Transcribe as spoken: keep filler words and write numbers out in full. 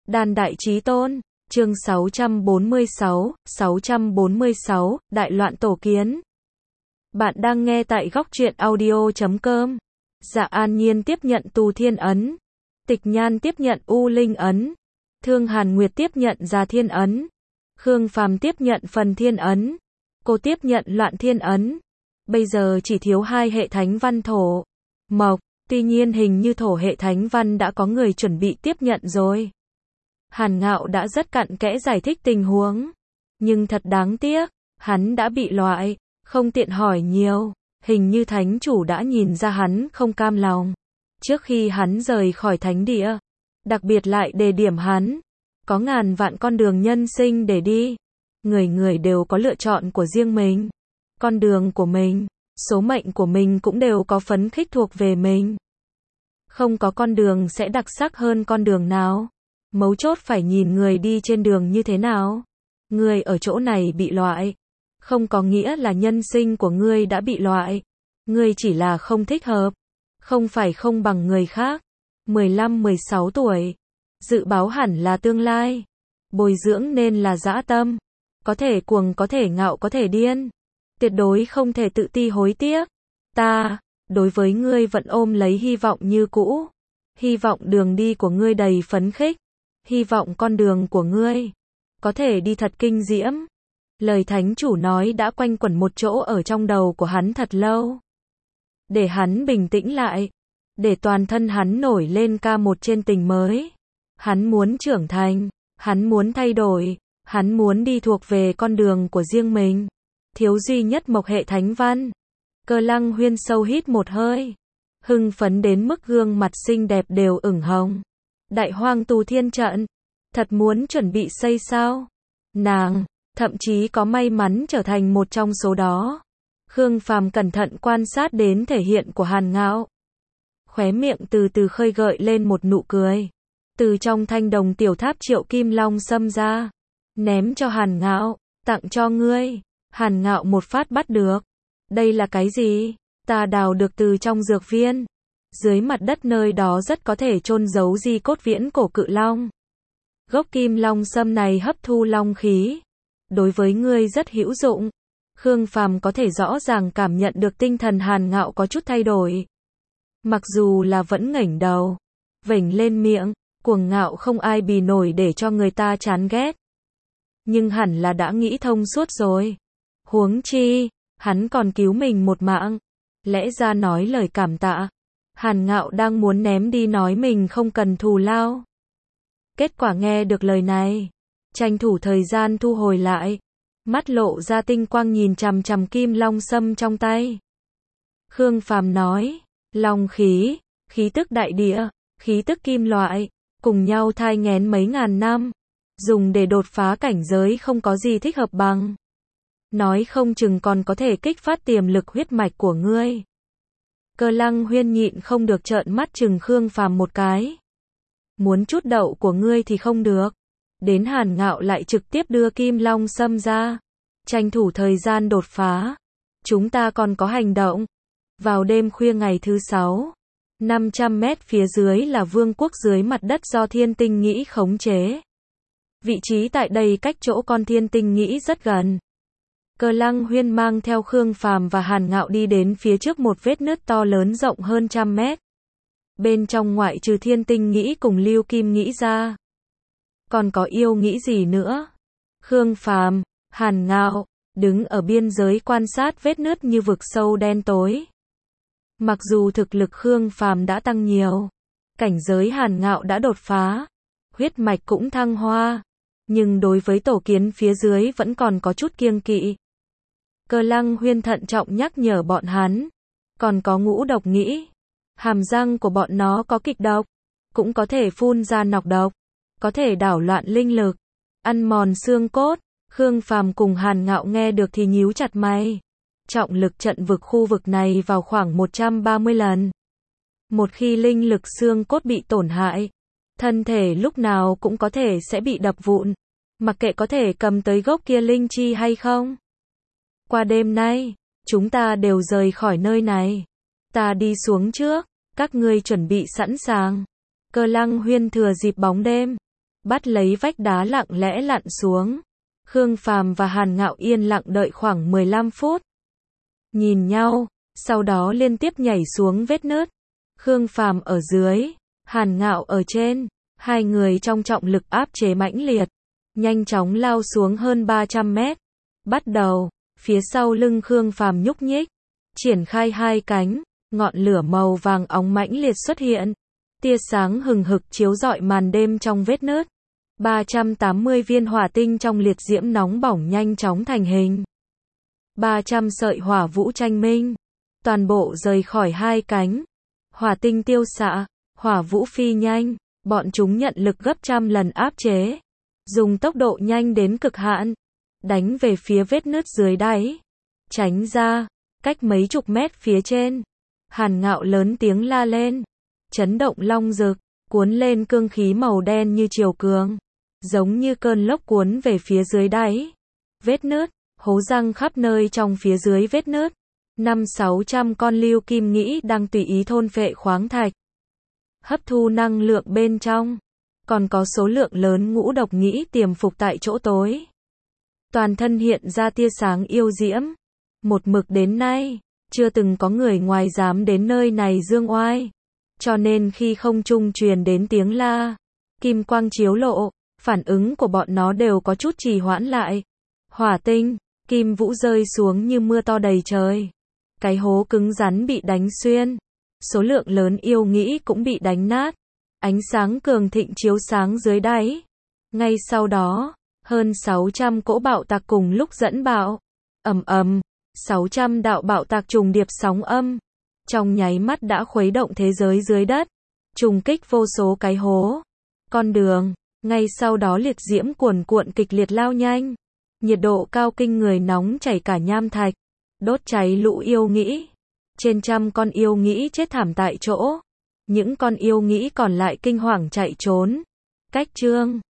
Đàn Đại Chí Tôn, chương sáu trăm bốn mươi sáu, sáu trăm bốn mươi sáu, Đại loạn tổ kiến. Bạn đang nghe tại góc truyện audio chấm com. Dạ An Nhiên tiếp nhận Tù Thiên Ấn. Tịch Nhan tiếp nhận U Linh Ấn. Thương Hàn Nguyệt tiếp nhận Già Thiên Ấn. Khương Phàm tiếp nhận Phần Thiên Ấn. Cô tiếp nhận Loạn Thiên Ấn. Bây giờ chỉ thiếu hai hệ thánh văn thổ, mộc, tuy nhiên hình như thổ hệ thánh văn đã có người chuẩn bị tiếp nhận rồi. Hàn Ngạo đã rất cặn kẽ giải thích tình huống, nhưng thật đáng tiếc, hắn đã bị loại, không tiện hỏi nhiều, hình như thánh chủ đã nhìn ra hắn không cam lòng. Trước khi hắn rời khỏi thánh địa, đặc biệt lại đề điểm hắn, có ngàn vạn con đường nhân sinh để đi, người người đều có lựa chọn của riêng mình, con đường của mình, số mệnh của mình cũng đều có phấn khích thuộc về mình. Không có con đường sẽ đặc sắc hơn con đường nào. Mấu chốt phải nhìn người đi trên đường như thế nào. Người ở chỗ này bị loại, không có nghĩa là nhân sinh của ngươi đã bị loại. Ngươi chỉ là không thích hợp, không phải không bằng người khác. mười lăm mười sáu tuổi, dự báo hẳn là tương lai. Bồi dưỡng nên là dã tâm. Có thể cuồng, có thể ngạo, có thể điên. Tuyệt đối không thể tự ti hối tiếc. Ta, đối với ngươi vẫn ôm lấy hy vọng như cũ. Hy vọng đường đi của ngươi đầy phấn khích. Hy vọng con đường của ngươi có thể đi thật kinh diễm. Lời thánh chủ nói đã quanh quẩn một chỗ ở trong đầu của hắn thật lâu. Để hắn bình tĩnh lại. Để toàn thân hắn nổi lên ca một trên tình mới. Hắn muốn trưởng thành. Hắn muốn thay đổi. Hắn muốn đi thuộc về con đường của riêng mình. Thiếu duy nhất mộc hệ thánh văn. Cơ Lăng Huyên sâu hít một hơi. Hưng phấn đến mức gương mặt xinh đẹp đều ửng hồng. Đại Hoang Tù Thiên trận, thật muốn chuẩn bị xây sao? Nàng, thậm chí có may mắn trở thành một trong số đó. Khương Phàm cẩn thận quan sát đến thể hiện của Hàn Ngạo. Khóe miệng từ từ khơi gợi lên một nụ cười. Từ trong thanh đồng tiểu tháp triệu kim long xâm ra. Ném cho Hàn Ngạo, tặng cho ngươi. Hàn Ngạo một phát bắt được. Đây là cái gì? Ta đào được từ trong dược viên. Dưới mặt đất nơi đó rất có thể chôn giấu di cốt viễn cổ cự long. Gốc kim long sâm này hấp thu long khí. Đối với ngươi rất hữu dụng. Khương Phàm có thể rõ ràng cảm nhận được tinh thần Hàn Ngạo có chút thay đổi. Mặc dù là vẫn ngẩng đầu, vểnh lên miệng, cuồng ngạo không ai bì nổi để cho người ta chán ghét. Nhưng hẳn là đã nghĩ thông suốt rồi. Huống chi, hắn còn cứu mình một mạng. Lẽ ra nói lời cảm tạ. Hàn Ngạo đang muốn ném đi nói mình không cần thù lao. Kết quả nghe được lời này, tranh thủ thời gian thu hồi lại, mắt lộ ra tinh quang nhìn chằm chằm kim long sâm trong tay. Khương Phàm nói, long khí, khí tức đại địa, khí tức kim loại, cùng nhau thai nghén mấy ngàn năm, dùng để đột phá cảnh giới không có gì thích hợp bằng. Nói không chừng còn có thể kích phát tiềm lực huyết mạch của ngươi. Cơ Lăng Huyên nhịn không được trợn mắt chừng Khương Phàm một cái. Muốn chút đậu của ngươi thì không được. Đến Hàn Ngạo lại trực tiếp đưa kim long sâm ra. Tranh thủ thời gian đột phá. Chúng ta còn có hành động. Vào đêm khuya ngày thứ sáu, năm trăm mét phía dưới là vương quốc dưới mặt đất do thiên tinh nghĩ khống chế. Vị trí tại đây cách chỗ con thiên tinh nghĩ rất gần. Cơ Lăng Huyên mang theo Khương Phàm và Hàn Ngạo đi đến phía trước một vết nứt to lớn rộng hơn trăm mét. Bên trong ngoại trừ thiên tinh nghĩ cùng lưu kim nghĩ ra. Còn có yêu nghĩ gì nữa? Khương Phàm, Hàn Ngạo, đứng ở biên giới quan sát vết nứt như vực sâu đen tối. Mặc dù thực lực Khương Phàm đã tăng nhiều, cảnh giới Hàn Ngạo đã đột phá, huyết mạch cũng thăng hoa, nhưng đối với tổ kiến phía dưới vẫn còn có chút kiêng kỵ. Cơ Lăng Huyên thận trọng nhắc nhở bọn hắn. Còn có ngũ độc nghĩ. Hàm răng của bọn nó có kịch độc. Cũng có thể phun ra nọc độc. Có thể đảo loạn linh lực. Ăn mòn xương cốt. Khương Phàm cùng Hàn Ngạo nghe được thì nhíu chặt mày. Trọng lực trận vực khu vực này vào khoảng một trăm ba mươi lần. Một khi linh lực xương cốt bị tổn hại, thân thể lúc nào cũng có thể sẽ bị đập vụn. Mặc kệ có thể cầm tới gốc kia linh chi hay không. Qua đêm nay, chúng ta đều rời khỏi nơi này. Ta đi xuống trước, các ngươi chuẩn bị sẵn sàng. Cơ Lăng Huyên thừa dịp bóng đêm, bắt lấy vách đá lặng lẽ lặn xuống. Khương Phàm và Hàn Ngạo yên lặng đợi khoảng mười lăm phút. Nhìn nhau, sau đó liên tiếp nhảy xuống vết nứt. Khương Phàm ở dưới, Hàn Ngạo ở trên, hai người trong trọng lực áp chế mãnh liệt, nhanh chóng lao xuống hơn ba trăm mét. Bắt đầu, phía sau lưng Khương Phàm nhúc nhích, triển khai hai cánh, ngọn lửa màu vàng óng mãnh liệt xuất hiện. Tia sáng hừng hực chiếu rọi màn đêm trong vết nứt. ba trăm tám mươi viên hỏa tinh trong liệt diễm nóng bỏng nhanh chóng thành hình. ba trăm sợi hỏa vũ tranh minh, toàn bộ rời khỏi hai cánh. Hỏa tinh tiêu xạ, hỏa vũ phi nhanh, bọn chúng nhận lực gấp trăm lần áp chế, dùng tốc độ nhanh đến cực hạn, đánh về phía vết nứt dưới đáy. Tránh ra, cách mấy chục mét phía trên. Hàn Ngạo lớn tiếng la lên, chấn động long rực, cuốn lên cương khí màu đen như triều cường, giống như cơn lốc cuốn về phía dưới đáy. Vết nứt, hố răng khắp nơi trong phía dưới vết nứt. Năm sáu trăm con lưu kim nghĩ đang tùy ý thôn phệ khoáng thạch, hấp thu năng lượng bên trong. Còn có số lượng lớn ngũ độc nghĩ tiềm phục tại chỗ tối. Toàn thân hiện ra tia sáng yêu diễm. Một mực đến nay, chưa từng có người ngoài dám đến nơi này dương oai. Cho nên khi không trung truyền đến tiếng la, kim quang chiếu lộ, phản ứng của bọn nó đều có chút trì hoãn lại. Hỏa tinh, kim vũ rơi xuống như mưa to đầy trời. Cái hố cứng rắn bị đánh xuyên. Số lượng lớn yêu nghĩ cũng bị đánh nát. Ánh sáng cường thịnh chiếu sáng dưới đáy. Ngay sau đó, hơn sáu trăm cỗ bạo tạc cùng lúc dẫn bạo. Ầm ầm, sáu trăm đạo bạo tạc trùng điệp sóng âm. Trong nháy mắt đã khuấy động thế giới dưới đất. Trùng kích vô số cái hố. Con đường, ngay sau đó liệt diễm cuồn cuộn kịch liệt lao nhanh. Nhiệt độ cao kinh người nóng chảy cả nham thạch. Đốt cháy lũ yêu nghĩ. Trên trăm con yêu nghĩ chết thảm tại chỗ. Những con yêu nghĩ còn lại kinh hoàng chạy trốn. Cách chương